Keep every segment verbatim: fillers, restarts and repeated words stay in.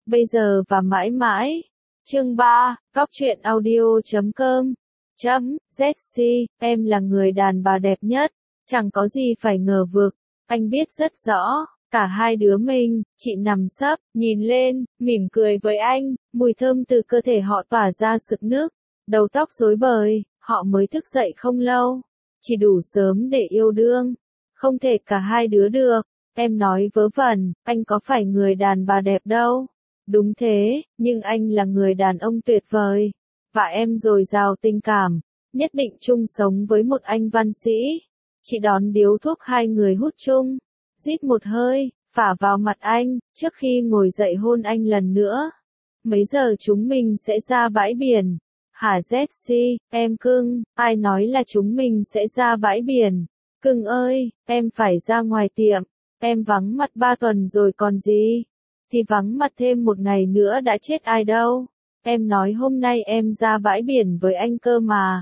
bây giờ và mãi mãi. Chương ba, Góc truyện audio chấm com. Chấm, Jessie, em là người đàn bà đẹp nhất, chẳng có gì phải ngờ vực, anh biết rất rõ. Cả hai đứa mình, chị nằm sấp, nhìn lên, mỉm cười với anh, mùi thơm từ cơ thể họ tỏa ra sực nức, đầu tóc rối bời, họ mới thức dậy không lâu, chỉ đủ sớm để yêu đương, không thể cả hai đứa được, em nói vớ vẩn, anh có phải người đàn bà đẹp đâu, đúng thế, nhưng anh là người đàn ông tuyệt vời, và em dồi dào tình cảm, nhất định chung sống với một anh văn sĩ, chị đón điếu thuốc hai người hút chung. Rít một hơi, phả vào mặt anh, trước khi ngồi dậy hôn anh lần nữa. Mấy giờ chúng mình sẽ ra bãi biển? Hả Jessie, em cưng, ai nói là chúng mình sẽ ra bãi biển? Cưng ơi, em phải ra ngoài tiệm, em vắng mặt ba tuần rồi còn gì? Thì vắng mặt thêm một ngày nữa đã chết ai đâu. Em nói hôm nay em ra bãi biển với anh cơ mà.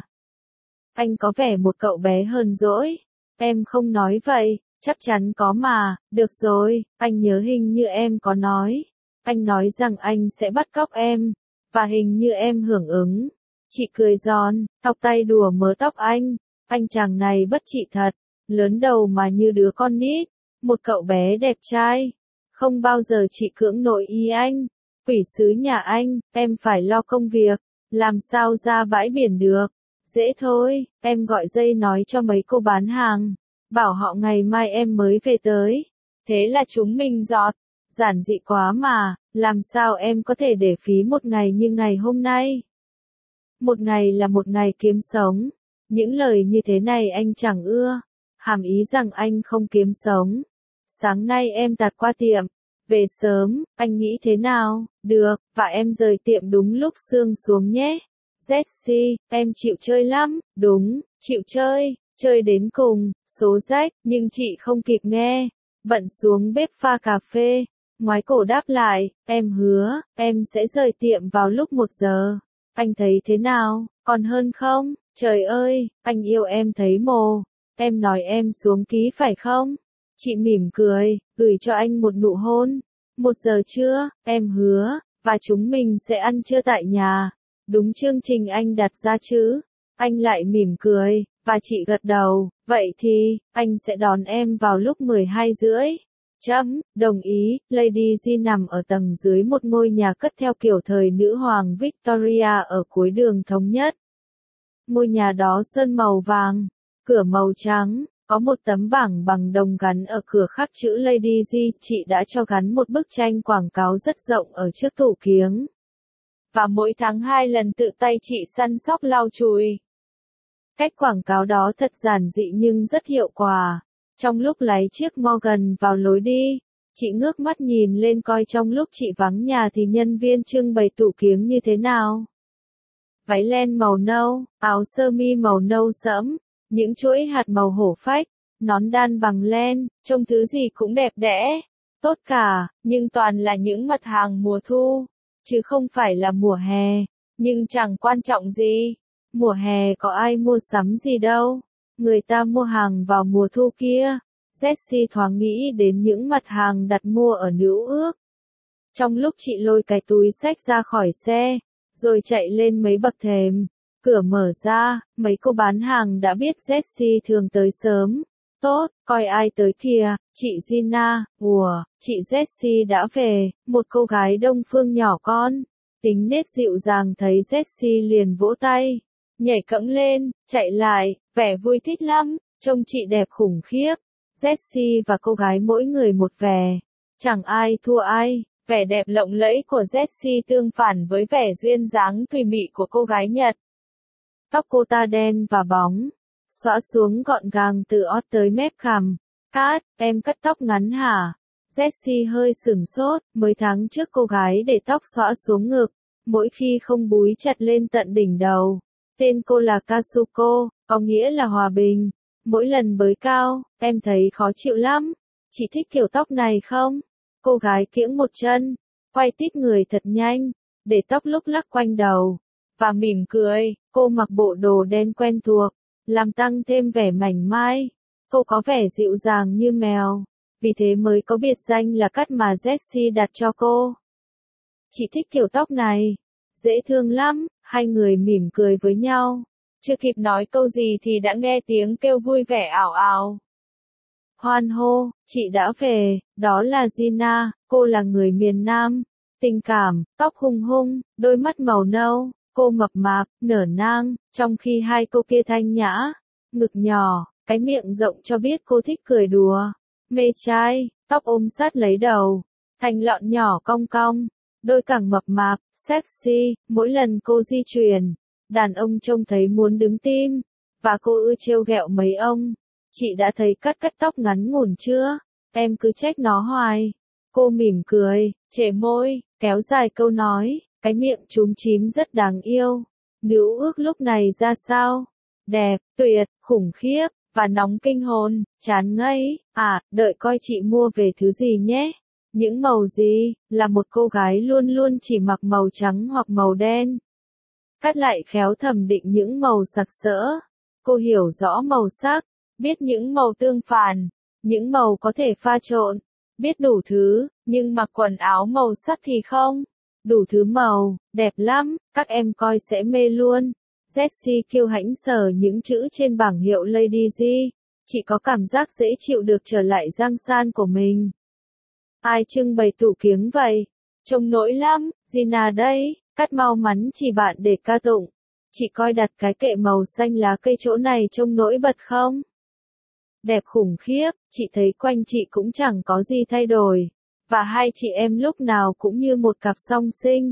Anh có vẻ một cậu bé hờn dỗi. Em không nói vậy. Chắc chắn có mà, được rồi, anh nhớ hình như em có nói. Anh nói rằng anh sẽ bắt cóc em, và hình như em hưởng ứng. Chị cười giòn, thọc tay đùa mớ tóc anh. Anh chàng này bất trị thật, lớn đầu mà như đứa con nít. Một cậu bé đẹp trai. Không bao giờ chị cưỡng nổi ý anh. Quỷ sứ nhà anh, em phải lo công việc. Làm sao ra bãi biển được? Dễ thôi, em gọi dây nói cho mấy cô bán hàng. Bảo họ ngày mai em mới về tới. Thế là chúng mình giọt. Giản dị quá mà, làm sao em có thể để phí một ngày như ngày hôm nay? Một ngày là một ngày kiếm sống. Những lời như thế này anh chẳng ưa. Hàm ý rằng anh không kiếm sống. Sáng nay em tạt qua tiệm. Về sớm, anh nghĩ thế nào? Được, và em rời tiệm đúng lúc sương xuống nhé. Jessie, em chịu chơi lắm. Đúng, chịu chơi. Chơi đến cùng, số rách, nhưng chị không kịp nghe. Bận xuống bếp pha cà phê. Ngoái cổ đáp lại, em hứa, em sẽ rời tiệm vào lúc một giờ. Anh thấy thế nào, còn hơn không? Trời ơi, anh yêu em thấy mồ. Em nói em xuống ký phải không? Chị mỉm cười, gửi cho anh một nụ hôn. Một giờ trưa, em hứa, và chúng mình sẽ ăn trưa tại nhà. Đúng chương trình anh đặt ra chứ? Anh lại mỉm cười. Và chị gật đầu, vậy thì, anh sẽ đón em vào lúc mười hai rưỡi. Chấm, đồng ý, Lady G nằm ở tầng dưới một ngôi nhà cất theo kiểu thời nữ hoàng Victoria ở cuối đường Thống Nhất. Ngôi nhà đó sơn màu vàng, cửa màu trắng, có một tấm bảng bằng đồng gắn ở cửa khắc chữ Lady G, chị đã cho gắn một bức tranh quảng cáo rất rộng ở trước tủ kiếng. Và mỗi tháng hai lần tự tay chị săn sóc lau chùi. Cách quảng cáo đó thật giản dị nhưng rất hiệu quả. Trong lúc lái chiếc Morgan vào lối đi, chị ngước mắt nhìn lên coi trong lúc chị vắng nhà thì nhân viên trưng bày tủ kiếng như thế nào. Váy len màu nâu, áo sơ mi màu nâu sẫm, những chuỗi hạt màu hổ phách, nón đan bằng len, trông thứ gì cũng đẹp đẽ, tốt cả, nhưng toàn là những mặt hàng mùa thu, chứ không phải là mùa hè, nhưng chẳng quan trọng gì. Mùa hè có ai mua sắm gì đâu, người ta mua hàng vào mùa thu kia. Jessie thoáng nghĩ đến những mặt hàng đặt mua ở Nữ Ước. Trong lúc chị lôi cái túi xách ra khỏi xe, rồi chạy lên mấy bậc thềm, cửa mở ra, mấy cô bán hàng đã biết Jessie thường tới sớm. Tốt, coi ai tới kìa, chị Gina, ủa, chị Jessie đã về, một cô gái Đông Phương nhỏ con. Tính nết dịu dàng thấy Jessie liền vỗ tay. Nhảy cẫng lên, chạy lại, vẻ vui thích lắm, trông chị đẹp khủng khiếp. Jessie và cô gái mỗi người một vẻ, chẳng ai thua ai, vẻ đẹp lộng lẫy của Jessie tương phản với vẻ duyên dáng thùy mị của cô gái Nhật. Tóc cô ta đen và bóng, xõa xuống gọn gàng từ ót tới mép cằm. Cát, em cắt tóc ngắn hả? Jessie hơi sửng sốt, mấy tháng trước cô gái để tóc xõa xuống ngực, mỗi khi không búi chặt lên tận đỉnh đầu. Tên cô là Kazuko, có nghĩa là hòa bình. Mỗi lần bới cao, em thấy khó chịu lắm. Chị thích kiểu tóc này không? Cô gái kiễng một chân, quay tít người thật nhanh, để tóc lúc lắc quanh đầu, và mỉm cười. Cô mặc bộ đồ đen quen thuộc, làm tăng thêm vẻ mảnh mai. Cô có vẻ dịu dàng như mèo, vì thế mới có biệt danh là Cắt mà Jessie đặt cho cô. chị thích kiểu tóc này. Dễ thương lắm, hai người mỉm cười với nhau. Chưa kịp nói câu gì thì đã nghe tiếng kêu vui vẻ ảo ảo. Hoan hô, chị đã về, đó là Gina, cô là người miền Nam. Tình cảm, tóc hung hung, đôi mắt màu nâu, cô mập mạp, nở nang, trong khi hai cô kia thanh nhã, ngực nhỏ, cái miệng rộng cho biết cô thích cười đùa. Mê trai, tóc ôm sát lấy đầu, thành lọn nhỏ cong cong, đôi cẳng mập mạp, sexy, mỗi lần cô di chuyển, đàn ông trông thấy muốn đứng tim, và cô ưa trêu ghẹo mấy ông. Chị đã thấy cắt cắt tóc ngắn ngủn chưa? Em cứ trách nó hoài. Cô mỉm cười, trề môi, kéo dài câu nói, cái miệng chúm chím rất đáng yêu. Nữ ước lúc này ra sao? Đẹp, tuyệt, khủng khiếp, và nóng kinh hồn, chán ngây. À, đợi coi chị mua về thứ gì nhé. Những màu gì? Là một cô gái luôn luôn chỉ mặc màu trắng hoặc màu đen. Cắt lại khéo thẩm định những màu sặc sỡ. Cô hiểu rõ màu sắc, biết những màu tương phản, những màu có thể pha trộn, biết đủ thứ, nhưng mặc quần áo màu sắc thì không. Đủ thứ màu, đẹp lắm, các em coi sẽ mê luôn. Jessie kiêu hãnh sờ những chữ trên bảng hiệu Lady G. Chị có cảm giác dễ chịu được trở lại giang san của mình. Ai trưng bày tủ kiếng vậy? Trông nỗi lắm, Gina đây, cắt mau mắn chỉ bạn để ca tụng. Chị coi đặt cái kệ màu xanh lá cây chỗ này trông nổi bật không? Đẹp khủng khiếp, chị thấy quanh chị cũng chẳng có gì thay đổi. Và hai chị em lúc nào cũng như một cặp song sinh.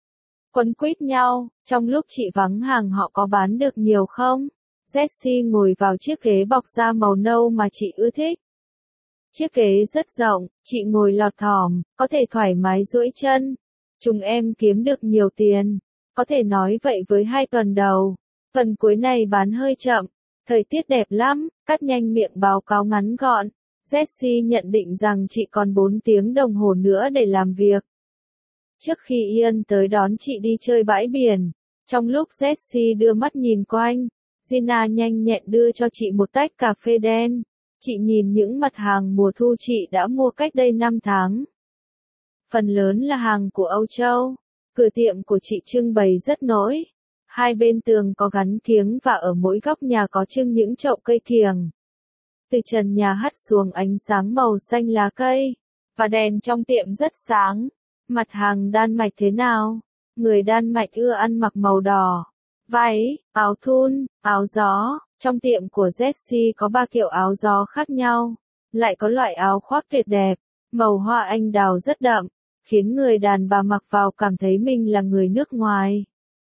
Quấn quýt nhau, trong lúc chị vắng hàng họ có bán được nhiều không? Jessie ngồi vào chiếc ghế bọc da màu nâu mà chị ưa thích. Chiếc ghế rất rộng, chị ngồi lọt thỏm, có thể thoải mái duỗi chân. Chúng em kiếm được nhiều tiền. Có thể nói vậy với hai tuần đầu. Tuần cuối này bán hơi chậm. Thời tiết đẹp lắm, cắt nhanh miệng báo cáo ngắn gọn. Jessie nhận định rằng chị còn bốn tiếng đồng hồ nữa để làm việc. Trước khi Ian tới đón chị đi chơi bãi biển, trong lúc Jessie đưa mắt nhìn quanh, Gina nhanh nhẹn đưa cho chị một tách cà phê đen. Chị nhìn những mặt hàng mùa thu chị đã mua cách đây năm tháng. Phần lớn là hàng của Âu Châu. Cửa tiệm của chị trưng bày rất nổi. Hai bên tường có gắn kiếng và ở mỗi góc nhà có trưng những chậu cây kiểng. Từ trần nhà hắt xuống ánh sáng màu xanh lá cây, và đèn trong tiệm rất sáng. Mặt hàng Đan Mạch thế nào? Người Đan Mạch ưa ăn mặc màu đỏ. Váy, áo thun, áo gió. Trong tiệm của Jessie có ba kiểu áo gió khác nhau. Lại có loại áo khoác tuyệt đẹp, màu hoa anh đào rất đậm, khiến người đàn bà mặc vào cảm thấy mình là người nước ngoài.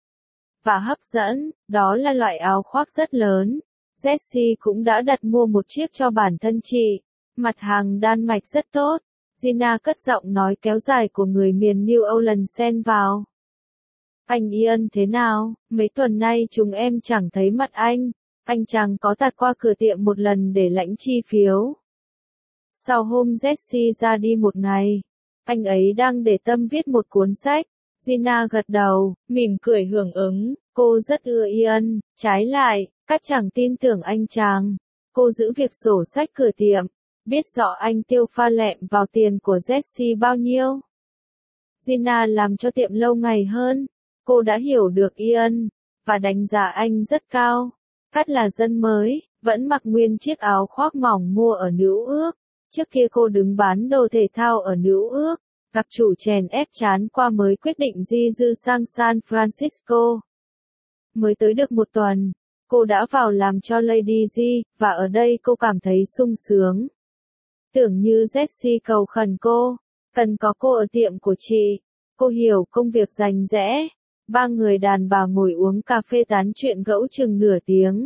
Và hấp dẫn, đó là loại áo khoác rất lớn. Jessie cũng đã đặt mua một chiếc cho bản thân chị. Mặt hàng Đan Mạch rất tốt. Gina cất giọng nói kéo dài của người miền New Orleans xen vào. Anh Ian thế nào? Mấy tuần nay chúng em chẳng thấy mặt anh. Anh chàng có tạt qua cửa tiệm một lần để lãnh chi phiếu. Sau hôm Jessie ra đi một ngày, anh ấy đang để tâm viết một cuốn sách. Gina gật đầu, mỉm cười hưởng ứng. Cô rất ưa Ian. Trái lại, các chàng tin tưởng anh chàng. Cô giữ việc sổ sách cửa tiệm, biết rõ anh tiêu pha lẹm vào tiền của Jessie bao nhiêu. Gina làm cho tiệm lâu ngày hơn. Cô đã hiểu được Ian, và đánh giá anh rất cao. Cắt là dân mới, vẫn mặc nguyên chiếc áo khoác mỏng mua ở Nữ Ước. Trước kia cô đứng bán đồ thể thao ở Nữ Ước, gặp chủ chèn ép chán qua mới quyết định di dư sang San Francisco. Mới tới được một tuần, cô đã vào làm cho Lady G, và ở đây cô cảm thấy sung sướng. Tưởng như Jessie cầu khẩn cô, cần có cô ở tiệm của chị. Cô hiểu công việc rành rẽ. Ba người đàn bà ngồi uống cà phê tán chuyện gẫu chừng nửa tiếng.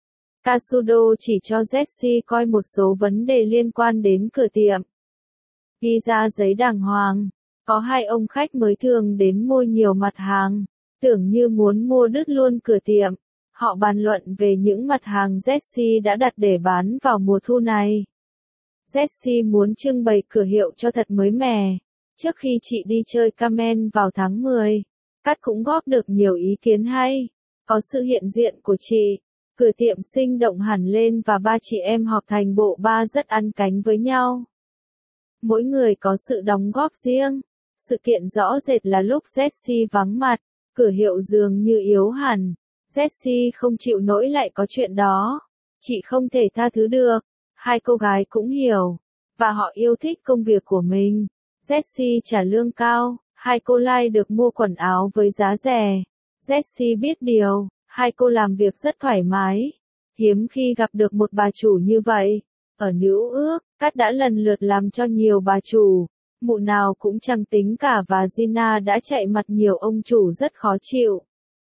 Kazudo chỉ cho Jessie coi một số vấn đề liên quan đến cửa tiệm. Ghi ra giấy đàng hoàng. Có hai ông khách mới thường đến mua nhiều mặt hàng. Tưởng như muốn mua đứt luôn cửa tiệm. Họ bàn luận về những mặt hàng Jessie đã đặt để bán vào mùa thu này. Jessie muốn trưng bày cửa hiệu cho thật mới mẻ. Trước khi chị đi chơi Carmen vào tháng mười, Cát cũng góp được nhiều ý kiến hay. Có sự hiện diện của chị, cửa tiệm sinh động hẳn lên và ba chị em họp thành bộ ba rất ăn cánh với nhau. Mỗi người có sự đóng góp riêng. Sự kiện rõ rệt là lúc Jessie vắng mặt, cửa hiệu dường như yếu hẳn. Jessie không chịu nổi lại có chuyện đó. Chị không thể tha thứ được. Hai cô gái cũng hiểu. Và họ yêu thích công việc của mình. Jessie trả lương cao. Hai cô Lai được mua quần áo với giá rẻ. Jessie biết điều. Hai cô làm việc rất thoải mái. Hiếm khi gặp được một bà chủ như vậy. Ở Nữ Ước, Cát đã lần lượt làm cho nhiều bà chủ. Mụ nào cũng chẳng tính cả và Gina đã chạy mặt nhiều ông chủ rất khó chịu.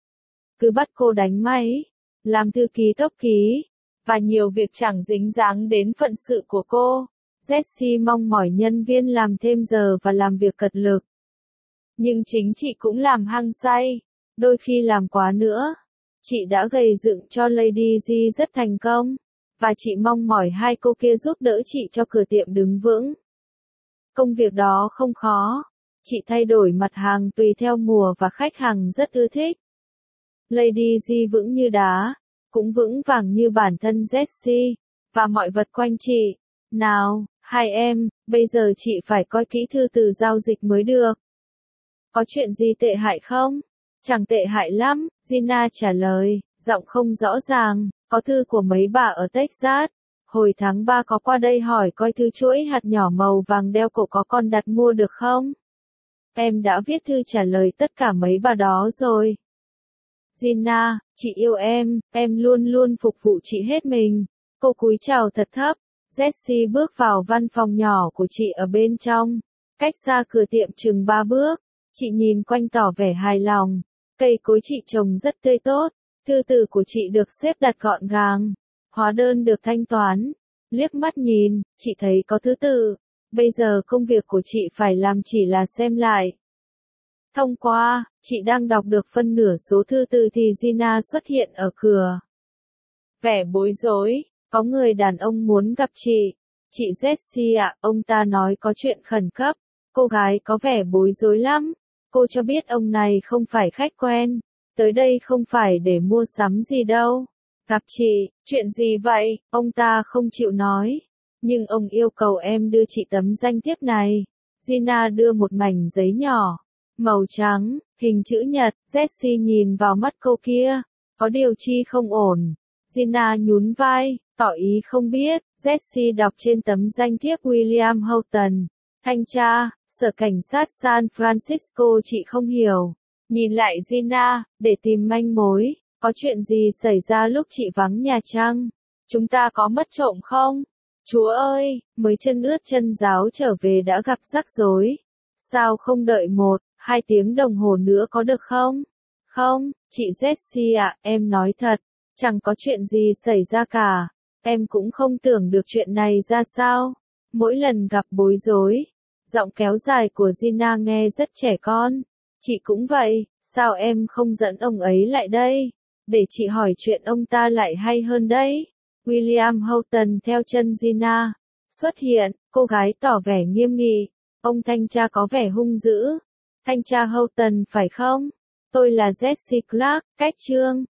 Cứ bắt cô đánh máy, làm thư ký tốc ký, và nhiều việc chẳng dính dáng đến phận sự của cô. Jessie mong mỏi nhân viên làm thêm giờ và làm việc cật lực. Nhưng chính chị cũng làm hăng say, đôi khi làm quá nữa. Chị đã gây dựng cho Lady G rất thành công, và chị mong mỏi hai cô kia giúp đỡ chị cho cửa tiệm đứng vững. Công việc đó không khó, chị thay đổi mặt hàng tùy theo mùa và khách hàng rất ưa thích. Lady G vững như đá, cũng vững vàng như bản thân Jessie, và mọi vật quanh chị. Nào, hai em, bây giờ chị phải coi kỹ thư từ giao dịch mới được. Có chuyện gì tệ hại không? Chẳng tệ hại lắm, Gina trả lời, giọng không rõ ràng, có thư của mấy bà ở Texas. Hồi tháng ba có qua đây hỏi coi thư chuỗi hạt nhỏ màu vàng đeo cổ có con đặt mua được không? Em đã viết thư trả lời tất cả mấy bà đó rồi. Gina, chị yêu em, em luôn luôn phục vụ chị hết mình. Cô cúi chào thật thấp. Jessie bước vào văn phòng nhỏ của chị ở bên trong. Cách xa cửa tiệm chừng ba bước. Chị nhìn quanh tỏ vẻ hài lòng. Cây cối chị trồng rất tươi tốt. Thư từ của chị được xếp đặt gọn gàng. Hóa đơn được thanh toán. Liếc mắt nhìn, chị thấy có thứ tự. Bây giờ công việc của chị phải làm chỉ là xem lại. Thông qua, chị đang đọc được phân nửa số thư từ thì Gina xuất hiện ở cửa. Vẻ bối rối, có người đàn ông muốn gặp chị. Chị Jessie ạ, ông ta nói có chuyện khẩn cấp. Cô gái có vẻ bối rối lắm. Cô cho biết ông này không phải khách quen. Tới đây không phải để mua sắm gì đâu. Gặp chị, chuyện gì vậy? Ông ta không chịu nói. Nhưng ông yêu cầu em đưa chị tấm danh thiếp này. Gina đưa một mảnh giấy nhỏ. Màu trắng, hình chữ nhật. Jessie nhìn vào mắt cô kia. Có điều chi không ổn. Gina nhún vai, tỏ ý không biết. Jessie đọc trên tấm danh thiếp William Houghton. Thanh tra, Sở Cảnh sát San Francisco. Chị không hiểu. Nhìn lại Gina, để tìm manh mối. Có chuyện gì xảy ra lúc chị vắng nhà chăng? Chúng ta có mất trộm không? Chúa ơi, mới chân ướt chân ráo trở về đã gặp rắc rối. Sao không đợi một, hai tiếng đồng hồ nữa có được không? Không, chị Jessie ạ, em nói thật. Chẳng có chuyện gì xảy ra cả. Em cũng không tưởng được chuyện này ra sao. Mỗi lần gặp bối rối. Giọng kéo dài của Gina nghe rất trẻ con. Chị cũng vậy, sao em không dẫn ông ấy lại đây? Để chị hỏi chuyện ông ta lại hay hơn đấy. William Houghton theo chân Gina. Xuất hiện, cô gái tỏ vẻ nghiêm nghị. Ông thanh tra có vẻ hung dữ. Thanh tra Houghton phải không? Tôi là Jessie Clark, cách trương.